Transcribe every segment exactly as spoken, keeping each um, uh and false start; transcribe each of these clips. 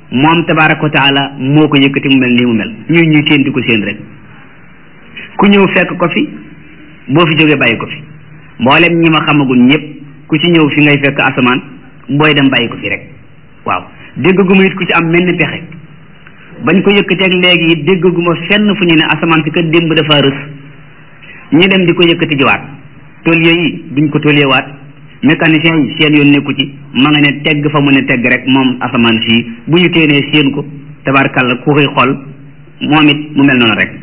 moom tabaraka wa taala moo ko yëkkati mu mel nii mu mel ñuy ñuy séen di ko séen rek ku ñëw fekk ko fi boo fi jógee bàyyi ko fi mboolem ñi ma xamagul ñëpp ku ci ñëw fi ngay fekk asamaan booy dem bàyyi ko fi rek waaw déggaguma it ku ci am menn pexe bañ ko yëkkateeg léegi it déggaguma fenn fu ñu ne asamaan si kat démb dafa rës ñu dem di ko yëkkati jiwaat tôlier yi duñ ko tôlier-waat mécanicien yi seen yoon nekku ci ma nga ne tegg fa mu ne tegg rek moom asamaan si bu ñu téenee seen ko tabarkalla ku koy xool moom it mu mel noonu rek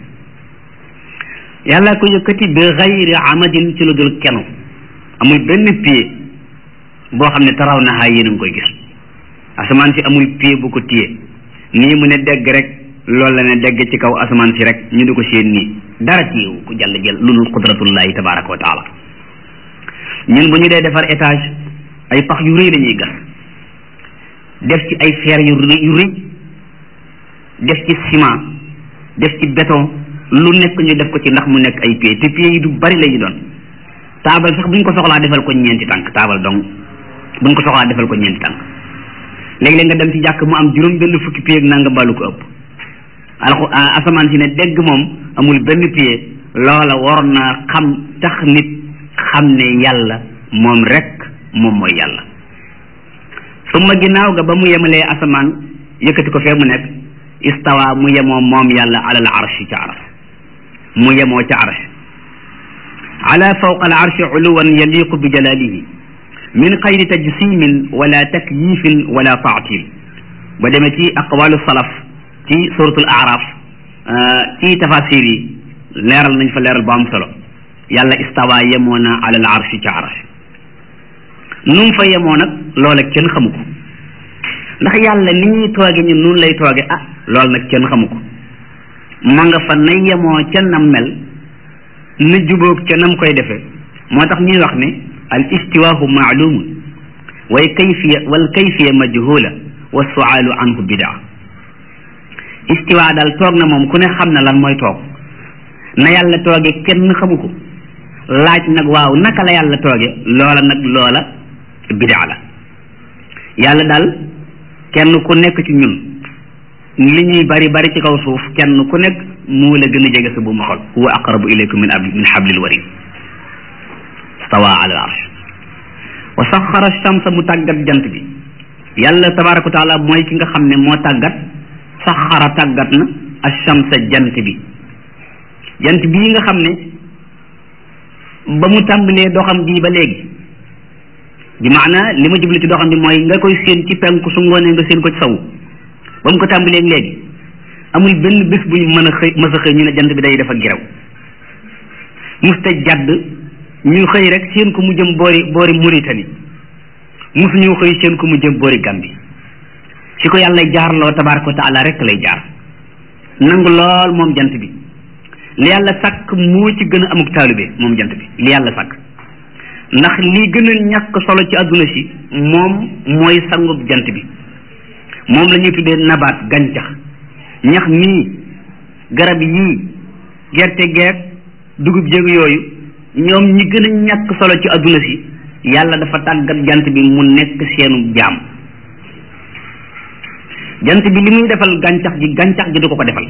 yàlla ko yëkkati bi xayri amadin ci lu dul kenu amul benn pied boo xam ne taraw na xaay yéen a ngi koy gis asamaan si amul pied bu ko téye nii mu ne dégg rek loolu la ne dégg ci kaw asamaan si rek ñu di ko seen nii dara téyewu ku jàll jël lu dul qudratullahi tabaraka wa taala ñun bu ñu dee defar étage ay pax yu rëy la ñuy gas def ci ay fer yu rëy yu rëy def ci ciment def ci béton lu nekk ñu def ko ci ndax mu nekk ay pieds te pieds yi du bari la ñu doon taabal sax bu ñu ko soxlaa defal ko ñeenti tànk taabal donc bu ñu ko soxlaa defal ko ñeenti tànk léeg-léeg nga dem ci jàkk mu am juróom benn fukki pieds ak nanga balu ko ëpp alxu asamaan si ne dégg moom amul benn pied loola waroon naa xam tax nit xam ne yàlla moom rek moom mooy yàlla summa ginnaaw ga ba mu yemalee asamaan yëkkati ko fee mu nekk istawa mu yemoo moom yàlla alal arshi ca arsh mu yemoo ca arsh ala fawqa al arshi uluwan yaliqu bi jalalihi min xayri tajsimin wala takyifin wala taatil ba demee ci aqwalu salaf ci suratul araf ci tafasir yi leeral nañ fa leeral bu am solo yàlla istawa yemoo na alal arshi ca arsh nu mu fa yemoo nag loola kenn xamu ko ndax yàlla ni ñuy tooge ñun nun lay tooge ah loolu nag kenn xamu ko ma nga fa na yemoo ca nam mel na jubóog ca nam koy defee moo tax ñuy wax ne al istiwaahu maalumun way kayfiya wal kayfiya majhula wa sualu anhu bidaa istiwa daal toog na moom ku ne xam na lan mooy toog na yàlla tooge kenn xamu ko laaj nag waaw naka la yàlla tooge loola nag loola bidaa la yàlla daal kenn ku nekk ci ñun li ñuy bari bari ci kaw suuf kenn ku nekk mu la gën a jege sa bu ma xol huwa aqrabu ilaykum min ab min hablil warid stawa ala al arsh wa saxara shamsa mu tàggat jant bi yàlla tabaraka wa taala mooy ki nga xam ne moo tàggat saxara tàggat na ashamsa jant bi jant bii nga xam ne ba mu tàmbalee doxam bii ba léegi bi maana li ma jublu ci doxam bi mooy nga koy séen ci penku su ngoonee nga séen ko ci sawu ba mu ko tàmbalee léegi amul benn bés bu ñu mën a xëy mës a xëy ñu ne jant bi day def ak geraw musta jàdd ñu xëy rek séen ko mu jëm boori boori Mauritanie musu ñu xëy séen ko mu jëm boori Gambie fi ko yàlla jaarloo tabaraka wa taala rek lay jaar nangu lool moom jant bi li yàlla sàkk moo ci gën a amuk taalibe moom jant bi li yàlla sàkk ndax li gën a ñàkk solo ci àdduna si moom mooy sangub jant bi moom la ñuy tuddee nabaat gàncax ñax mii garab yii gerte geeg dugub jéeg yooyu ñoom ñi gën a ñàkk solo ci àdduna si yàlla dafa tàggat jant bi mu nekk seenu jaam jant bi li muy defal gàncax gi gàncax gi du ko ko defal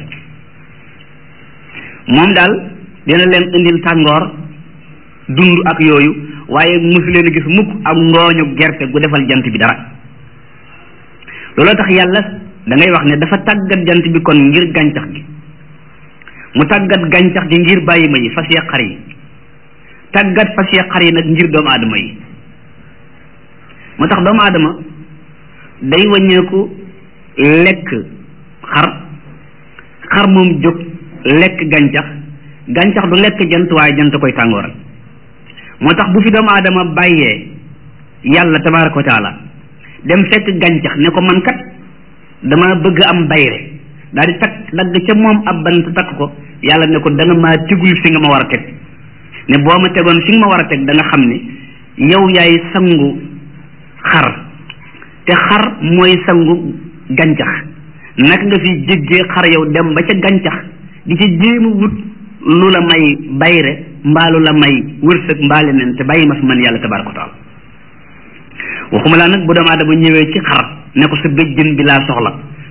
moom daal dina leen indil tàngoor dund ak yooyu waaye mosu leen a gis mukk ak ngooñu gerte gu defal jant bi dara looloo tax yàlla da ngay wax ne dafa tàggat jant bi kon ngir gàncax gi mu tàggat gàncax gi ngir bàyyi ma yi fas yee xar yi tàggat fas yee xar yi nag ngir doomu aadama yi moo tax doomu aadama day wàññeeku lekk xar xar moom jóg lekk gàncax gàncax du lekk jant waaye jant koy tàngooral moo tax bu fi doomu aadama bàyyee yàlla tabaraka wa taala dem fekk gàncax ne ko man kat dama bëgg am bayre daal di takk dagg ca moom ab bant takk ko yàlla ne ko da nga maa tegul fi nga ma war a teg ne boo ma tegoon fi nga ma war a teg da nga xam ne yow yaay sangu xar te xar mooy sangu gàncax naka nga fi jéggee xar yow dem ba ca gàncax di ca jéema wut lu la may bayre mbaa lu la may wërsëg mbaale nen te bàyyi ma fi man yàlla tabaraka wa taala waxuma laa nag bu doomu aadama ñëwee ci xar ne ko sa béjjën bi laa soxla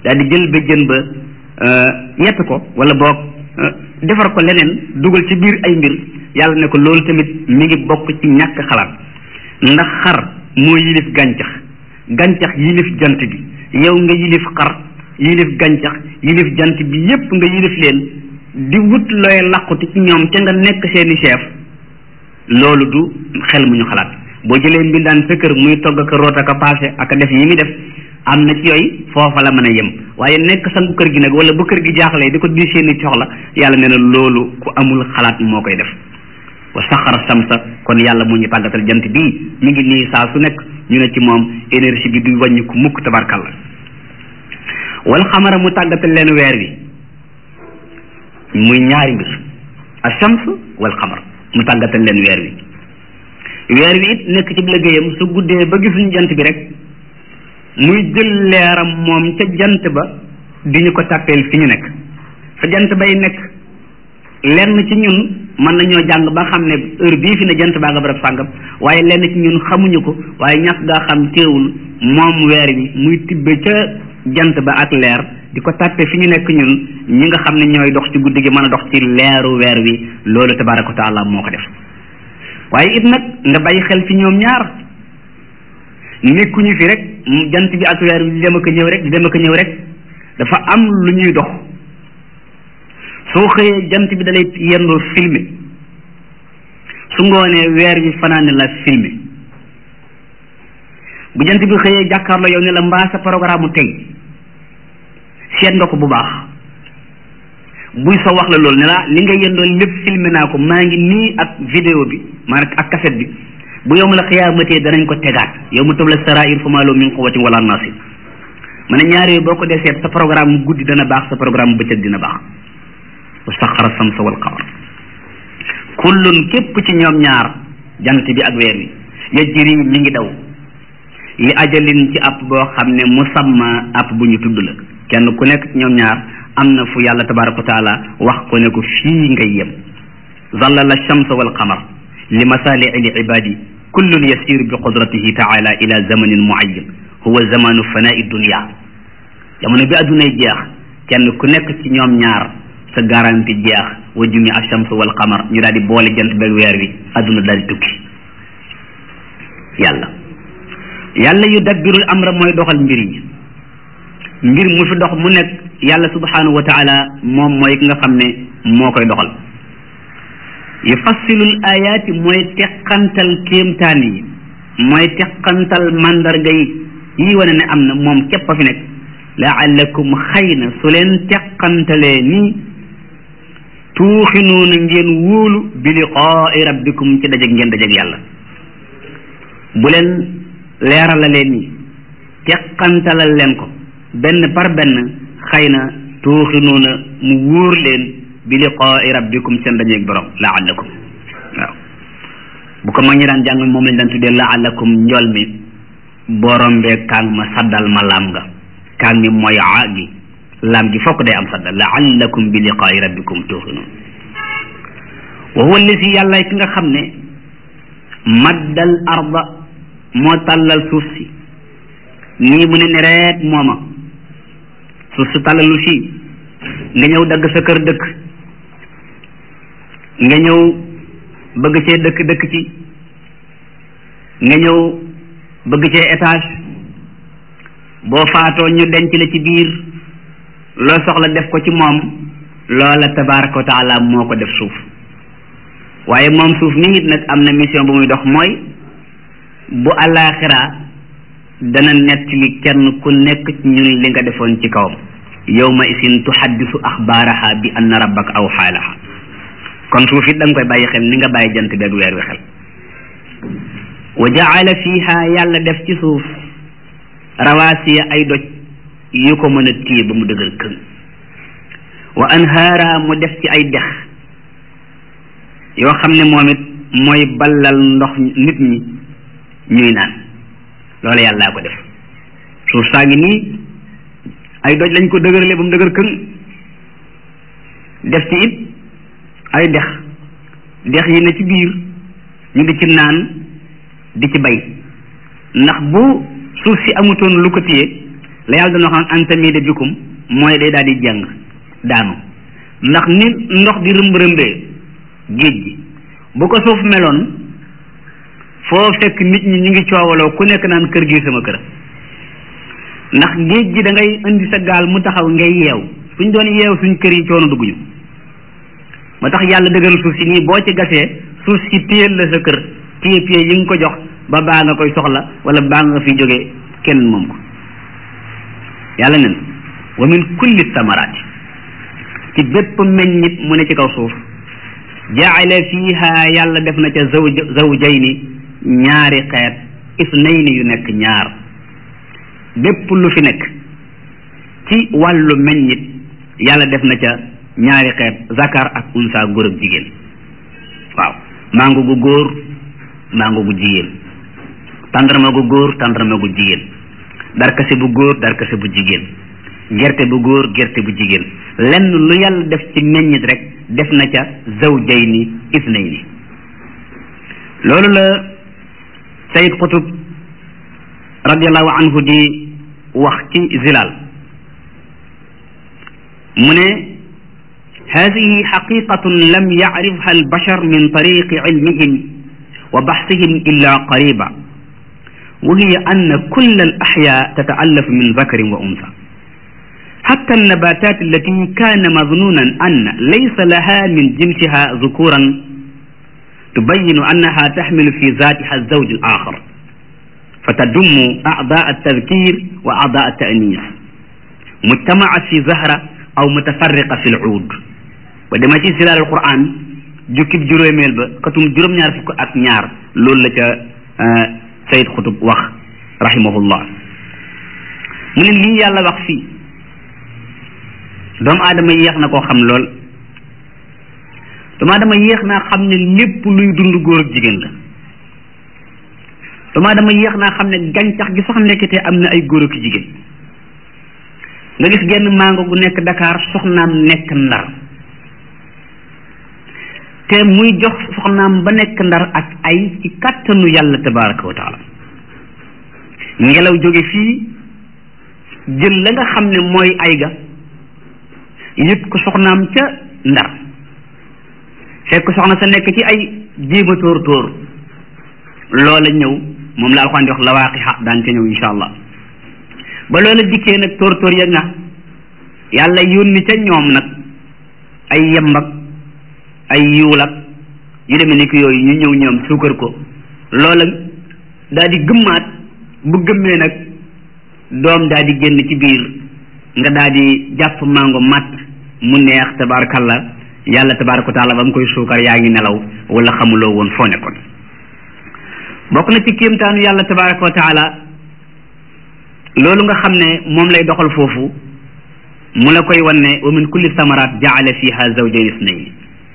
daal di jël ba jën ba yett ko wala boog defar ko leneen dugal ci biir ay mbir yàlla ne ko loolu tamit mi ngi bokk ci ñàkk xalaat ndax xar moo yilif gàncax gàncax yilif jant bi yow nga yilif xar yilif gàncax yilif jant bi yépp nga yilif leen di wut looy làquti ci ñoom te nga nekk seeni chef loolu du xel mu ñu xalaat boo jëlee mbindaan sa kër muy togg ak root ak paase ak def yi muy def am na ci yooyu foofa la mën a yem waaye nekk sangu kër gi nag wala bu kër gi jaaxlee di ko di seeni soxla yàlla nee na loolu ku amul xalaat moo koy def wa saxara samsa kon yàlla mu ñu tàggatal jant bii mi ngi nii saa su nekk ñu ne ci moom énergie bi du wàññi ku mukk tabarkalla wal xamara mu tàggatal leen weer wi muy ñaari mbir ashams wal xamar mu tàggatal leen weer wi weer wi it nekk ci liggéeyam su guddee ba gisuñu jant bi rek muy jël leeram moom ca jant ba di ñu ko tàppeel fi ñu nekk fa jant bay nekk lenn ci ñun mën nañoo jàng ba xam ne heure bii fi ne jant baa nga barab sàngam waaye lenn ci ñun xamuñu ko waaye ñàkk gaa xam teewul moom weer wi muy tibbe ca jant ba ak leer di ko tàppe fi ñu nekk ñun ñi nga xam ne ñooy dox ci guddi gi mën a dox ci leeru weer wi loolu tabaraka wa taala moo ko def waaye it nag nga bàyyi xel ci ñoom ñaar nekkuñu fi rek jant bi ak weer wi di dem ak ñëw rek di dem ak ñëw rek dafa am lu ñuy dox soo xëyee jant bi dalay yendoo filmé su ngoonee weer wi fanaane la filmé bu jant bi xëyee jàkkaarloo yow ne la mbaa sa programme tey seet nga ko bu baax buy soo wax la loolu ne la li nga yendoo lépp filmé naa ko maa ngi nii ak vidéo bi maanaam ak cassette bi bu yow ma la xiyaamatee danañ ko tegaat yow mu tëb la sarair fa maa lahu min quwwatin wala nasir ma ne ñaar yooyu boo ko dee seet sa programme guddi dana baax sa programme bëccëg dina baax wa saxara samsa wal qamar kullun képp ci ñoom ñaar jant bi ak weer wi yajri mi ngi daw li ajalin ci app boo xam ne musamma app bu ñu tudd la kenn ku nekk ci ñoom ñaar am na fu yàlla tabaraka wa taala wax ko ne ko fii ngay yem zallala shamsa wal qamar li masali'i li ibadi kullun yasiru bi qudratihi taala ila zamanin muayyan huwa zamanu fana'i dunya jamono bi addunay jeex kenn ku nekk ci ñoom ñaar sa garanti jeex wa jumi ash-shams wal qamar ñu daal di boole jant beeg weer wi adduna daal di tukki yàlla yàlla yu dabbirul amra mooy doxal mbir yi mbir mu fi dox mu nekk yàlla subhanahu wa taala moom mooy ki nga xam ne moo koy doxal yufassilul ayaati mooy teqantal kéemtaan yi mooy teqantal mandarga yi yi wane ne am na moom képp a fi nekk laallakum xëy na su leen teqantalee nii tuuxinuuna ngeen wóolu bi liqaai rabbikum ci dajeg ngeen dajeg yàlla bu leen leeralalee nii teqantalal leen ko benn par benn xëy na tuuxinuuna mu wóor leen bi liqaai rabbikum seen dajeg borom laallakum waaw bu ko mag ñi daan jàng moom lañ daan tuddee laallakum njol mi borom bee kaang ma saddal ma laam nga kaang mi mooy a gi laam gi fokk day am sadda laallakum bi liqaai rabbikum tuuxinuun wa huwa allazi yàlla ki nga xam ne maddal arda moo tàllal suuf si nii mu ne ne reet mooma suuf si tàllalu fii nga ñëw dagg sa kër dëkk nga ñëw bëgg cee dëkk dëkk ci nga ñëw bëgg cee étage boo faatoo ñu denc la ci biir loo soxla def ko ci moom loola tabaraka wa taala moo ko def suuf waaye moom suuf mi nit nag am na mission bu muy dox mooy bu àllaaxira dana nett li kenn ku nekk ci ñun li nga defoon ci kawam yawma isin tuhaddisu axbaaraha bi anna rabbaka awhaa laha kon suuf it da nga koy bàyyi xel ni nga bàyyi jant beeg weer wi xel wa jaala fiha yàlla def ci suuf rawaasiya ay doj yu ko mën a téye ba mu dëgër këng wa anhaara mu def ci ay dex yoo xam ne moom it mooy ballal ndox nit ñi ñuy naan loolu yàllaa ko def suuf saa ngi nii ay doj lañ ko dëgërale ba mu dëgër këng def ci it ay dex dex yi ne ci biir ñu di ci naan di ci bay ndax bu suuf si amutoon lu ko téye la yàlla dana wax an tamida bikum mooy day daal di jàng daanu ndax ni ndox di rëmb-rëmbee géej gi bu ko suuf meloon foo fekk nit ñi ñu ngi coowaloo ku nekk naan kër gi sama kër ndax géej gi da ngay indi sa gaal mu taxaw ngay yeew suñ doon yeew suñ kër yi coono dugguñu moo tax yàlla dëgëral suuf si nii boo ci gasee suuf si téyel la sa kër téye pied yi nga ko jox ba baa nga koy soxla wala baa nga fi jógee kenn moom ko yàlla nen wa min kulli samaraati ci bépp meññit mu ne ci kaw suuf jaala fiha yàlla def na ca zawj zawjayni ñaari xeet isnayni yu nekk ñaar bépp lu fi nekk ci wàllu meññit yàlla def na ca ñaari xeet zakar ak unsa góor ak jigéen waaw mango gu góor mango gu jigéen tàndarma gu góor tàndarma gu jigéen darkase bu góor darkase bu jigéen gerte bu góor gerte bu jigéen lenn lu yàlla def ci meññit rek def na ca zawjayni isnayni loolu la Sayyid Qutb radiallahu anhu di wax ci Zilal mu ne hadihi xaqiqatun lam yacrifha albashar min tariqi cilmihim wa baxsihim illa qariba wa hiya anna kulla alaxyaa tataallafu min dakarin wa unsa حتى النباتات التي كان مظنونا أن ليس لها من جنسها ذكورا تبين أنها تحمل في ذاتها الزوج الآخر فتضم أعضاء التذكير وأعضاء التأنيث مجتمعة في زهرة أو متفرقة في العود ودما في زلال القرآن جوكب جروميل با كتم جروم ñaar fukk ak ñaar loolu la ca Sayyid Qutb wax rahimahullah mu ne lii yàlla wax fii doomu aadama yéex na koo xam lool doomu aadama yéex naa xam ne lépp luy dund góor ak jigéen la doomu aadama yéex naa xam ne gàncax gi sax nekkitee am na ay góor ak jigéen nga gis genn mango gu nekk Dakar soxnaam nekk Ndar te muy jox soxnaam ba nekk Ndar ak ay ci kàttanu yàlla tabaraka wa taala ngelaw jóge fii jël la nga xam ne mooy ay ga yëpp ko soxnaam ca Ndar fekk soxna sa nekk ci ay jéema tóor tóor loola ñëw moom la alxuraan di wax lawaaqiha daan ca ñëw insha allah ba loola dikkee nag tóor tóor ya nga yàlla yónni ca ñoom nag ay yembak ay yuulak yu demee ni ko yooyu ñu ñëw ñoom suukar ko loola daal di gëmmaat bu gëmmee nag doom daal di génn ci biir nga daal di jàpp mango mat mu neex tabarakallah yàlla tabaraka wa taala ba mu koy suukar yaa ngi nelaw wala xamuloo woon foo nekkoon bokk na ci kéemtaanu yàlla tabaraka wa taala loolu nga xam ne moom lay doxal foofu mu la koy wan ne wa min kulli samarat jaala fiha zawjayn isnayn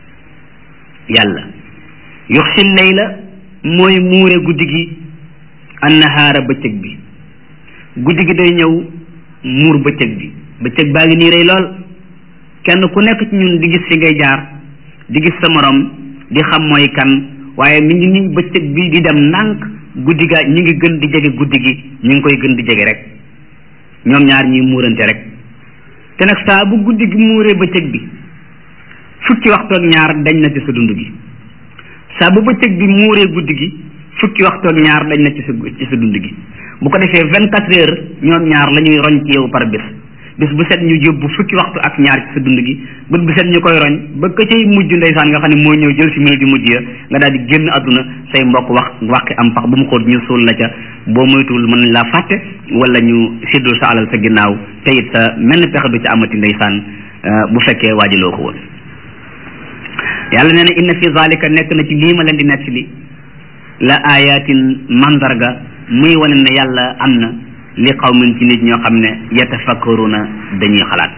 yàlla yuxsi layla mooy muure guddi gi annahaara bëccëg bi guddi gi day ñëw muur bëccëg bi bëccëg baa ngi nii rey lool kenn ku nekk ci ñun di gis fi ngay jaar di gis sa morom di xam mooy kan waaye mi ngi nii bëccëg bi di dem ndànk guddi ga ñu ngi gën di jege guddi gi ñu ngi koy gën di jege rek ñoom ñaar ñuy muurante rek te nag saa bu guddi gi muuree bëccëg bi fukki waxtu ak ñaar dañ na ci sa dund gi saa bu bëccëg bi muuree guddi gi fukki waxtu ak ñaar dañ na ci sa ci sa dund gi bu ko defee vingt quatre heures ñoom ñaar la ñuy roñ ci yow par bés bis bu set ñu yóbbu fukki waxtu ak ñaar ci sa dund gi bët bu set ñu koy roñ ba ka cay mujj ndeysaan nga xam ne moo ñëw jël si minute yu mujj ya nga daal di génn àdduna say mbokk wax wàqi am pax bu mu xóot ñu suul la ca boo moytuwul mën nañ laa fàtte wala ñu séddul sa alal sa ginnaaw te it sa mel pexe du ci amati ndeysaan bu fekkee waajaloo ko woon yàlla nee na inna fi zalika nekk na ci lii ma leen di nekk li la ayatin mandarga muy wane ne yàlla am na li qawmin ci nit ñoo xam ne yatafakkaruna dañuy xalaat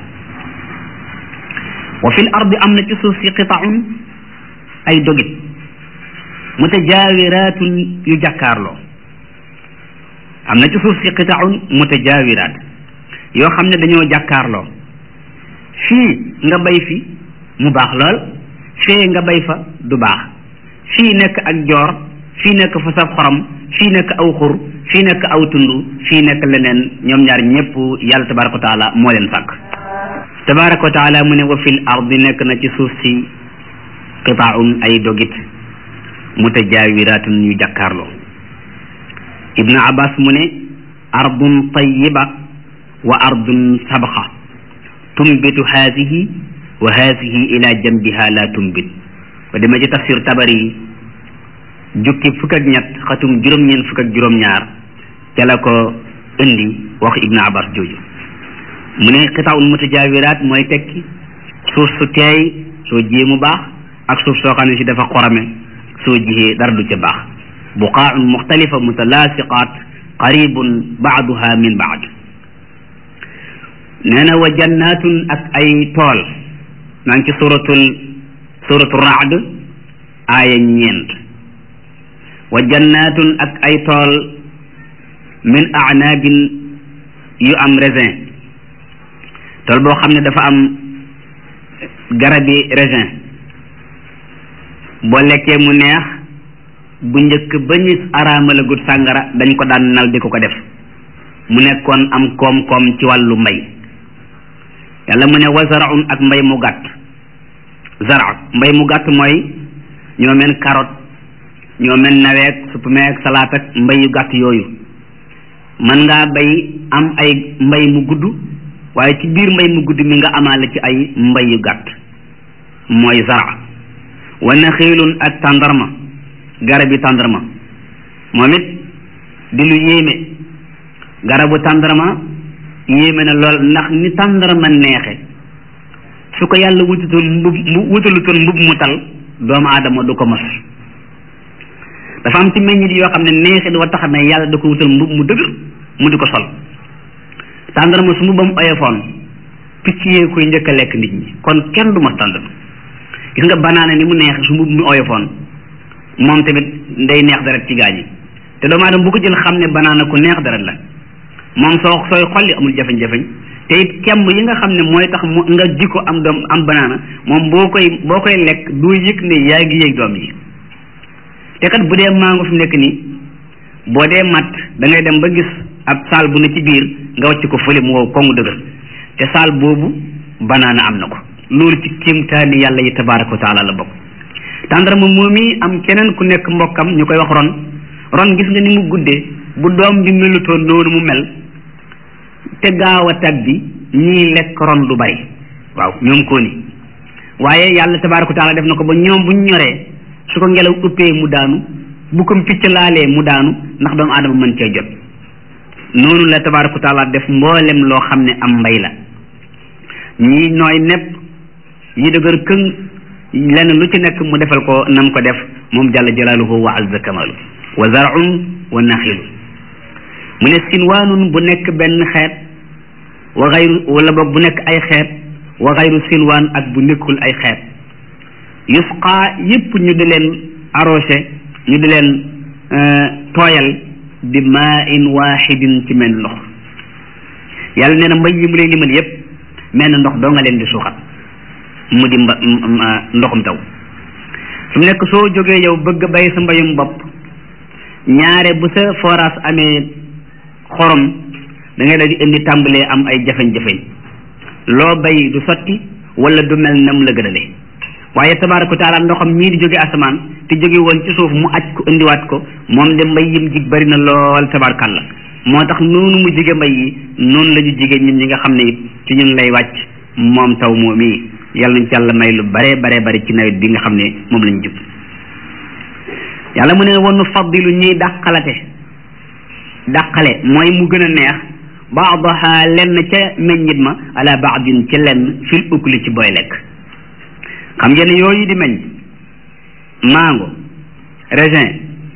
wa fil ardi am na ci suuf si qita'un ay dogit mutajaawiratun yu jàkkaarloo am na ci suuf si qita'un mutajaawirat yoo xam ne dañoo jàkkaarloo fii nga bay fi mu baax lool fee nga bay fa du baax fii nekk ak joor fii nekk fa saf xorom fii nekk aw xur fii nekk aw tund fii nekk leneen ñoom ñaar ñëpp yàlla tabaraka wa taala moo leen sàkk tabaraka wa taala mu ne wa fil ardi nekk na ci suuf si qitaaun ay dogit mutajaawiratun yu jàkkaarloo ibnu abbas mu ne ardun tayiba wa ardun sabxa tumbitu haadihi wa haadihi ila jambiha la tumbit ba dama ci tafsir tabari yi jukki fukk ak ñett xatum juróom-ñeent fukk ak juróom-ñaar ca la ko indi wax ibnu abbas jooju mu ne qitaaun mutajaawirat mooy tekki suuf su teey soo jiyee mu baax ak suuf soo xam ne si dafa xorame soo jiyee dara du ca baax buqaaun muxtalifa mutalaasiqaat qaribun baaduha min baad nee na wa jannatun ak ay tool naan ci suratul suratul raad aaya ñeent wa jannatun ak ay tool min a'nabin yu am raisin tool boo xam ne dafa am garabi raisin boo lekkee mu neex bu njëkk ba ñu araamalagut sàngara dañ ko daan nal di ko ko def mu nekkoon am koom-koom ci wàllu mbay yàlla mu ne wa zaraun ak mbay mu gàtt zara mbay mu gàtt mooy ñoo mel carotte ñoo mel naweek suppameek salaat ak mbay yu gàtt yooyu mën ngaa bay am ay mbay mu gudd waaye ci biir mbay mu gudd mi nga amaale ci ay mbay yu gàtt mooy zara wa naxiilun ak tàndarma garabi tàndarma moom it di lu yéeme garabu tàndarma yéeme na lool ndax ni tàndarma neexe su ko yàlla wututoon mbub mu wutalutoon mbub mu tal doomu aadama du ko mos dafa am ci meññit yoo xam ne neexit wa tax na yàlla da ko wutal mbub mu dëgër mu di ko sol tàndarma su mbubam oyofoon picc yee koy njëkk a lekk nit ñi kon kenn du mos tàndarma gis nga banaana ni mu neex su mbub mu oyofoon moom tamit day neex deret ci gaañi te doomu aadama bu ko jël xam ne banaana ku neex deret la moom soo sooy xolli amul jafeñ-jafeñ te it kemb yi nga xam ne mooy tax mu nga ji ko am doom am banaana moom boo koy boo koy lekk doo yëg ne yaa ngi yëg doom yi te kat bu dee mango fi mu nekk nii boo dee mat da ngay dem ba gis ab saal bu ne ci biir nga wàcc ko fële mu wow kongu dëgër te saal boobu banaana am na ko loolu ci kéemtaani yàlla yi tabaaraka wa taala la bokk tàndarma moom yi am keneen ku nekk mbokkam ñu koy wax ron ron gis nga ni mu guddee bu doom bi melutoon noonu mu mel te gaaw a tag bi ñii lekk ron du bari waaw ñoom ko ni waaye yàlla tabaaraka wa taala def na ko ba ñoom buñ ñoree su ko ngelaw uppee mu daanu bu ko picc laalee mu daanu ndax doomu aadama mën cee jot noonu la tabaaraka wa taala def mboolem loo xam ne am mbay la ñii nooy nepp yi dëgër këng lenn lu ci nekk mu defal ko nam ko def moom jalla jalaaluhu wa azza kamalu wa zar'un wa naxilu mu ne sinwaanun bu nekk benn xeet wa xayru wala boog bu nekk ay xeet wa xayru sinwaan ak bu nekkul ay xeet yusqa yëpp ñu di leen arrosé ñu di leen tooyal bi maa in waaxidin ci menn ndox yàlla nee na mbay yi mu leen limal yëpp menn ndox doo nga leen di suuxat mu di mba ndoxum taw su mu nekk soo jógee yow bëgg bay sa mbayum bopp ñaare bu sa forage amee xorom da ngay daal di indi tàmbalee am ay jafeñ-jafeñ loo bay du sotti wala du mel nam la gënale waaye tabaaraka taala ndoxam mii di jóge asamaan te jóge woon ci suuf mu aj ko indiwaat ko moom de mbay yim jig bari na lool tabaarkàlla moo tax noonu mu jige mbay yi noonu la ñu jige ñun ñi nga xam ne it ci ñun lay wàcc moom taw moom yi yàlla nañ ci yàlla may lu bare bare bari ci nawet bi nga xam ne moom lañ jub yàlla mu ne wonu faddilu ñuy dàqalate dàqale mooy mu gën a neex baadaha lenn ca meññit ma ala baadin ci lenn fil ukli ci booy lekk xam ngeen yooyu di meññ mango raisin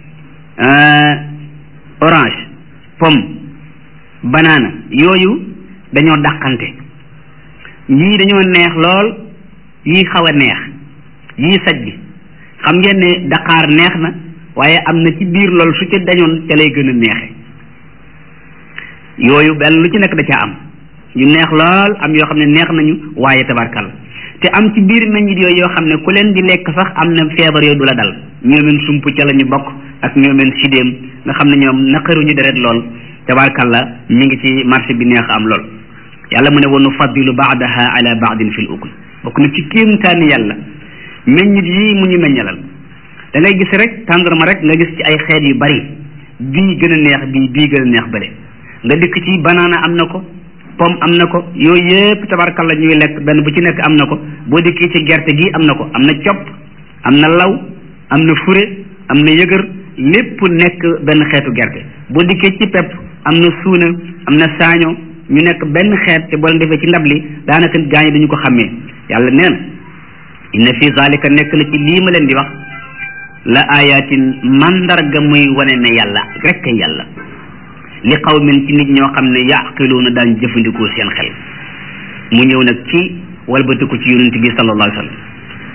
orange pomme banana yooyu dañoo dàqante yii dañoo neex lool yii xaw a neex yii saj bi xam ngeen ne daqaar neex na waaye am na ci biir lool su ca dañoon ca lay gën a neexe yooyu benn lu ci nekk da caa am yu neex lool am yoo xam ne neex nañu waaye tabarkal te am ci biir meññit yooyu yoo xam ne ku leen di lekk sax am na feebar yooyu du la dal ñoomeen sump ca la ñu bokk ak ñoomeen sidéem nga xam ne ñoom naqaruñu deret lool tabaarkalla mi ngi ci marché bi neex am lool yàlla mu ne wa nufaddilu baadaha ala baadin fil ukul bokk na ci kéemtaani yàlla meññit yi mu ñu meññalal da ngay gis rek tàndarma rek nga gis ci ay xeet yu bari bii gën a neex bii bii gën a neex bële nga dikk ci banaana am na ko pomme am na ko yooyu yëpp tabaarkalla ñuy lekk benn bu ci nekk am na ko boo dikkee ci gerte gi am na ko am na copp am na law am na fure am na yëgër lépp nekk benn xeetu gerte boo dikkee ci pepp am na suuna am na saaño ñu nekk benn xeet te boo leen defee ci ndab li daanaka gaañi dañu ko xàmmee yàlla nee na inna fi zalika nekk na ci lii ma leen di wax la ayatin mandarga muy wane ne yàlla rek kay yàlla li qawmin ci nit ñoo xam ne yaqiluuna daan jëfandikoo seen xel mu ñëw nag ci walbatiku ci yonent bi sallallahu alayhi wa sallam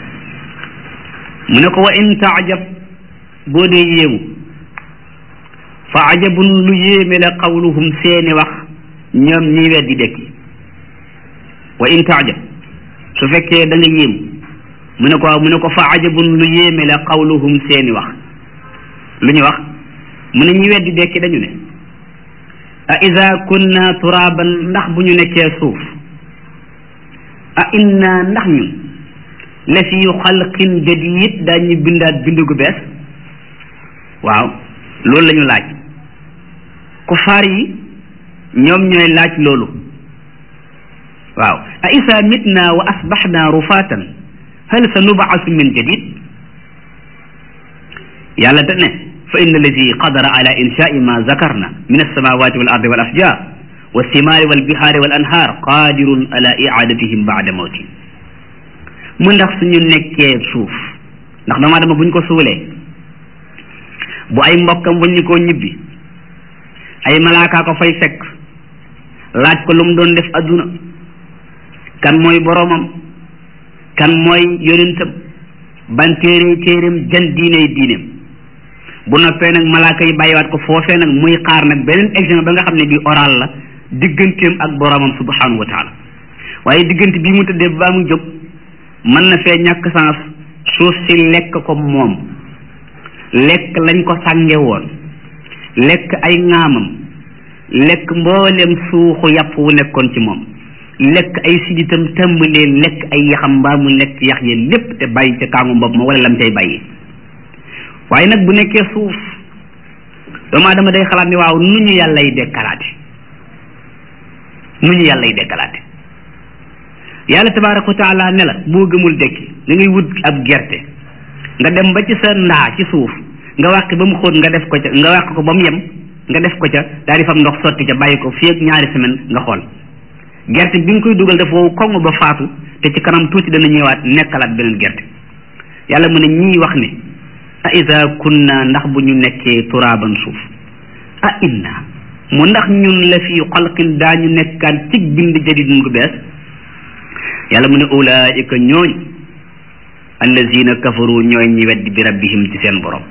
mu ne ko wa in taajab boo dee yéemu fa ajabun lu yéeme la qawluhum seeni wax ñoom ñiy weddi dekki wa in taajab su fekkee da nga yéemu mu ne ko mu ne ko fa ajabun lu yéeme la qawluhum seeni wax lu ñu wax mu ne ñi weddi dekki dañu ne a ida kunna turaban ndax bu ñu nekkee suuf a inna ndax ñun la fi xalqin jadid daañu bindaat bindu gu bees waaw loolu la ñu laaj kufaar yi ñoom ñooy laaj loolu waaw a isa mitna wa asbaxna rufatan hal sa nubaasu min jadid yàlla te ne fa inna allazi qadara ala inshaai ma zakarna min alsamawati wal ardi wal ashjar wa simaari wal bihaari wal anhaar qadirun ala iadatihim baada mawti mu ndax suñu nekkee suuf ndax doomu aadama buñ ko suulee bu ay mbokkam buñ ñu koo ñibbi ay malaakaa ko fay fekk laaj ko lu mu doon def adduna kan mooy boroomam kan mooy yonentam ban téere téereem jan diiney diineem bu noppee nag malaaka yi bàyyiwaat ko foofee nag muy xaar nag beneen examen ba nga xam ne bii oral la digganteem ak boroomam subhanahu wa taala waaye diggante bii mu tëddee ba mu jóg mën na fee ñàkk sens suuf si lekk ko moom lekk lañ ko sànge woon lekk ay ŋaamam lekk mboolem suuxu yàpp wu nekkoon ci moom lekk ay siditam tàmbalee lekk ay yaxam mbaa mu lekk yax yi lépp te bàyyi ca kaamu bopp ma wala lam cay bàyyi waaye nag bu nekkee suuf doomu aadama day xalaat ni waaw nu ñu yàllay dekkalaate nu ñu yàllay dekkalaate yàlla tabaaraka wa taala ne la boo gëmul dekki da ngay wut ab gerte nga dem ba ci sa ndaa ci suuf nga wàq ba mu xóot nga def ko ca nga wàq ko ba mu yem nga def ko ca daal di fam ndox sotti ca bàyyi ko fii ak ñaari semaine nga xool gerte bi nga koy dugal def wow koŋ ba faatu te ci kanam tuuti dana ñëwaat nekkalaat beneen gerte yàlla mu ne ñii wax ne a ida kunna ndax bu ñu nekkee turaaban suuf a inna mu ndax ñun la fii xalqin daañu nekkaan ci bind jadidin gu bees yàlla mu ne ulaika ñooñ allazina kafaru ñooy ñi weddi bi rabbihim ci seen borom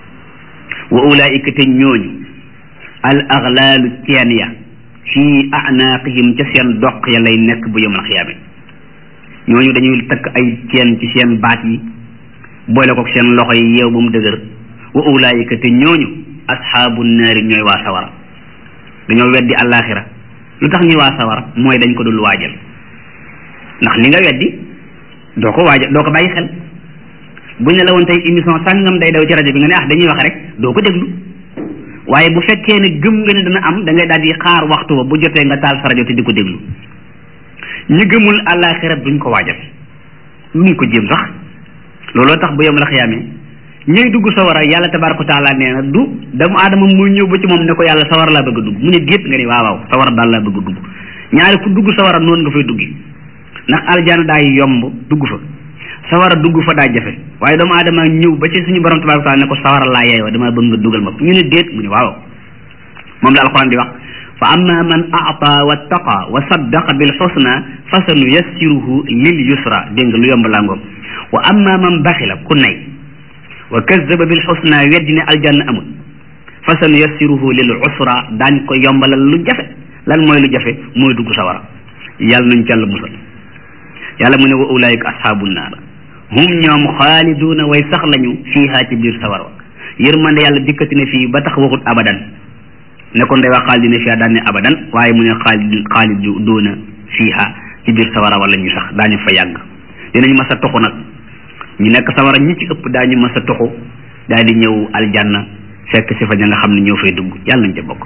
wa ulaika te ñooñu al aghlaalu ceen ya fii anaaqihim ca seen doq ya lay nekk bu yawmal xiyaama ñooñu dañuy takk ay ceen ci seen baat yi boole ko seen loxo yi yeew ba mu dëgër wa ulaayika te ñooñu asxaabu naari ñooy waa sawara dañoo weddi àllaaxira lu tax ñuy waa sawara mooy dañ ko dul waajal ndax li nga weddi doo ko waajal doo ko bàyyi xel buñ ne la woon tey émission sàngam day daw ci rajo bi nga ne ah dañuy wax rek doo ko déglu waaye bu fekkee ne gëm nga ne dana am da ngay daal di xaar waxtu ba bu jotee nga taal sa rajo te di ko déglu ñi gëmul àllaaxira duñ ko waajal luñ ko jéem sax looloo tax bu yom la xiyaamee ñooy dugg sawara yàlla tabaaraka wa taala nee na du doomu aadama muy ñëw ba ci moom ne ko yàlla sawara laa bëgg a dugg mu ne déet nga ni waaw waaw sawara daal laa bëgg a dugg ñaari ku dugg sawara noonu nga fay duggi ndax aljana daay yomb dugg fa sawara dugg fa daa jafe waaye doomu aadama ñëw ba ci suñu borom tabaaraka wa taala ne ko sawara laa yeeyoo dama bëgg nga dugal ma ñu ne déet mu ne waaw moom la alxuraan di wax fa amma man a'ta wattaqa wa saddaqa bil husna fa sanuyassiruhu lil yusra dégg nga lu yomb laa ngoom wa amma man baxila ku nay wa kazzaba bil husna weddi ne aljanna amul fa sanuyassiruhu lil usra daañ ko yombalal lu jafe lan mooy lu jafe mooy dugg sawara yàlla nañ ca Yàlla musal yàlla mu ne wa ulaika ashaabun naar hum ñoom xaaliduuna way sax lañu fiihaa ci biir sawara yërmande yàlla dikkati na fii ba tax waxut abadan ne kon day wax xaalidina fiha daan ne abadan waaye mu ne xaalid xaaliduuna fiha ci biir sawara wala ñu sax daañu fa yàgg dinañ mas a toxu nag ñu nekk sawara ñi ci ëpp daañu mas a toxu daal di ñëw aljanna fekk si fa ña nga xam ne ñoo fay dugg yàlla nañ ca bokk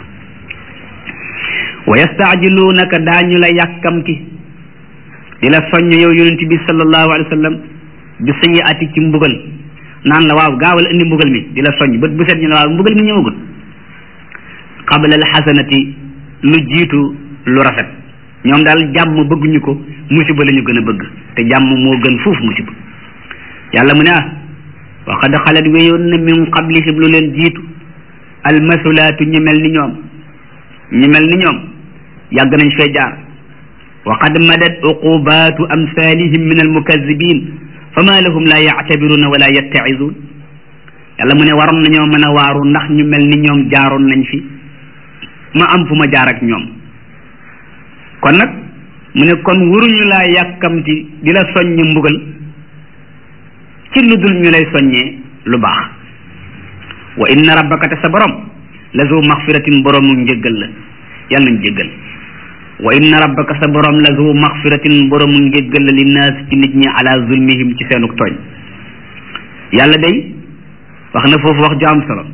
wa yastaajiluunaka daañu la yàkkamti di la soññ yow yonent bi sallallahu alayhi wa sallam bi sayyi'ati ci mbugal naan la waaw gaawal indi mbugal mi di la soññ bët bu set ñu la waaw mbugal mi ñëwagul qabla al xasanati lu jiitu lu rafet ñoom daal jàmm bëgguñu ko musiba la ñu gën a bëgg te jàmm moo gën foofu musiba yàlla mu ne ah wa qad xalat wéyoon na min qablihim lu leen jiitu almasulaatu ñu mel ni ñoom ñu mel ni ñoom yàgg nañ fee jaar wa qad madat uqubaatu amsalihim min almukazibin fama lahum la yactabiruna wala yattaizun yàlla mu ne waroon nañoo mën a waaru ndax ñu mel ni ñoom jaaroon nañ fi ma am fu ma jaar ak ñoom kon nag mu ne kon waruñu laa yàkkamti di la soññ mbugal ci lu dul ñu lay soññee lu baax wa inna rabbaka te sa borom la zu maxfiratin boroomu njéggal la yàlla nañ jéggal wa inna rabbaka sa borom la zu maxfiratin boroomu njéggal la linnaas ci nit ñi ala zulmihim ci seenuk tooñ yàlla day wax na foofu wax ju am solo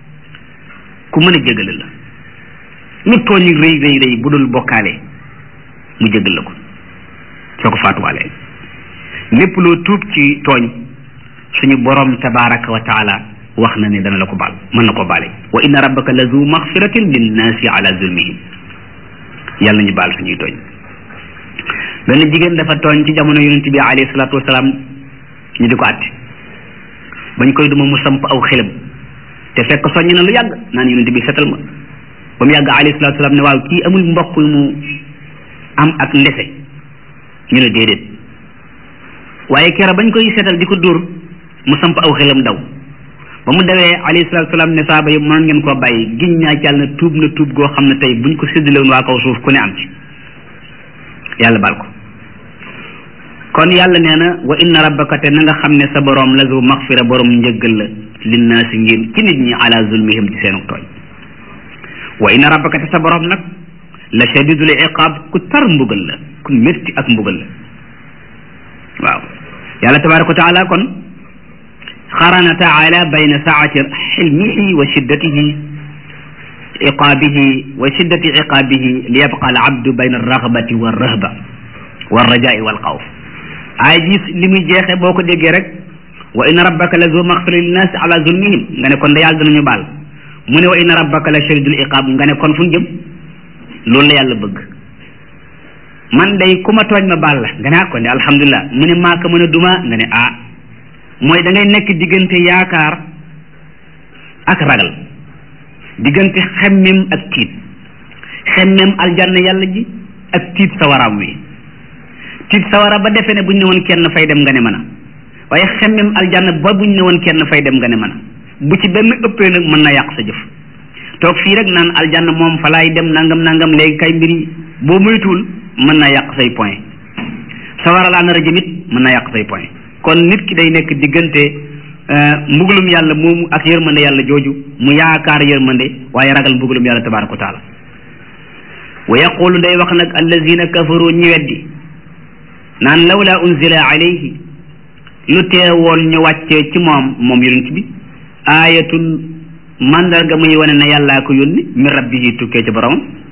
ku mën a jégale la lu tooñ rëy rëy rëy bu dul bokkaale mu jégal la ko soo ko faatuwaalee lépp loo tuub ci tooñ suñu borom tabaraka wa taala wax na ne dana la ko baal mën na ko baale wa inna rabbaka la zu maxfiratin linnaasi ala zulmihim yàlla nañu baal suñuy tooñ benn jigéen dafa tooñ ci jamono yonent bi alayhi salaatu wasalaam ñu di ko àtte bañ koy duma mu samp aw xelam te fekk soññ na lu yàgg naan yonent bi setal ma ba mu yàgg alayhi salaatu wasalaam ne waaw kii amul mbokk mu am ak ndese ñu ne déedéet waaye kera bañ koy setal di ko dóor mu samp aw xelam daw ba mu dawee alayhi salaatu wasalaam ne saaba yi mënoon ngeen koo bàyyi giñ naa ci yàlla ne tuub na tuub goo xam ne tey buñ ko séddalewoon waa kaw suuf ku ne am ci yàlla baal ko kon yàlla nee na wa inna rabbaka te na nga xam ne sa borom la zu maxfira borom njëggal la linnaasi ngir ci nit ñi ala zulmihim ci seenu tooñ wa inna rabbaka te sa borom nag la shadidul iqaab ku tar mbugal la ku métti ak mbugal la waaw yàlla tabaraka wa taala kon xarana taala bayna saati xilmihi wa shiddatihi iqaabihi wa shiddati iqaabihi li yabqa al abdu bayna alragbati walrahba walrajai walxawf ay gis li muy jeexe boo ko déggee rek wa inna rabbaka la zu maxfira linnaasi ala zulmihim nga ne kon da yàlla danañu baal mu ne wa inna rabbaka la shadidul iqaab nga ne kon fu ñu jëm loolu la yàlla bëgg man day ku ma tooñ ma baal la nga ne ah kon de alhamdulilah mu ne maa ko mën a duma nga ne ah mooy da ngay nekk diggante yaakaar ak ragal diggante xemmem ak tiit xemmem aljanna yàlla ji ak tiit sawaraam wi tiit sawara ba defee ne buñ ne woon kenn fay dem nga ne mën a waaye xemmem aljanna ba buñ ne woon kenn fay dem nga ne mën a bu ci benn ëppee nag mën na yàq sa jëf toog fii rek naan aljanna moom fa laay dem nangam nangam léegi kay mbir yi boo moytuwul mën naa yàq say point sawara laa nar a jëmit mën naa yàq say point kon nit ki day nekk diggante mbugalum yàlla moomu ak yërmande yàlla jooju mu yaakaar yërmande waaye ragal mbugalum yàlla tabaraka wa taala wa yaqulu day wax nag allazina kafaru ñi weddi naan lawla unzila alayhi lu teewoon ñu wàccee ci moom moom yonent bi aayatun mandarga muy wane ne yàllaa ko yónni min rabbihi tukkee ci boromam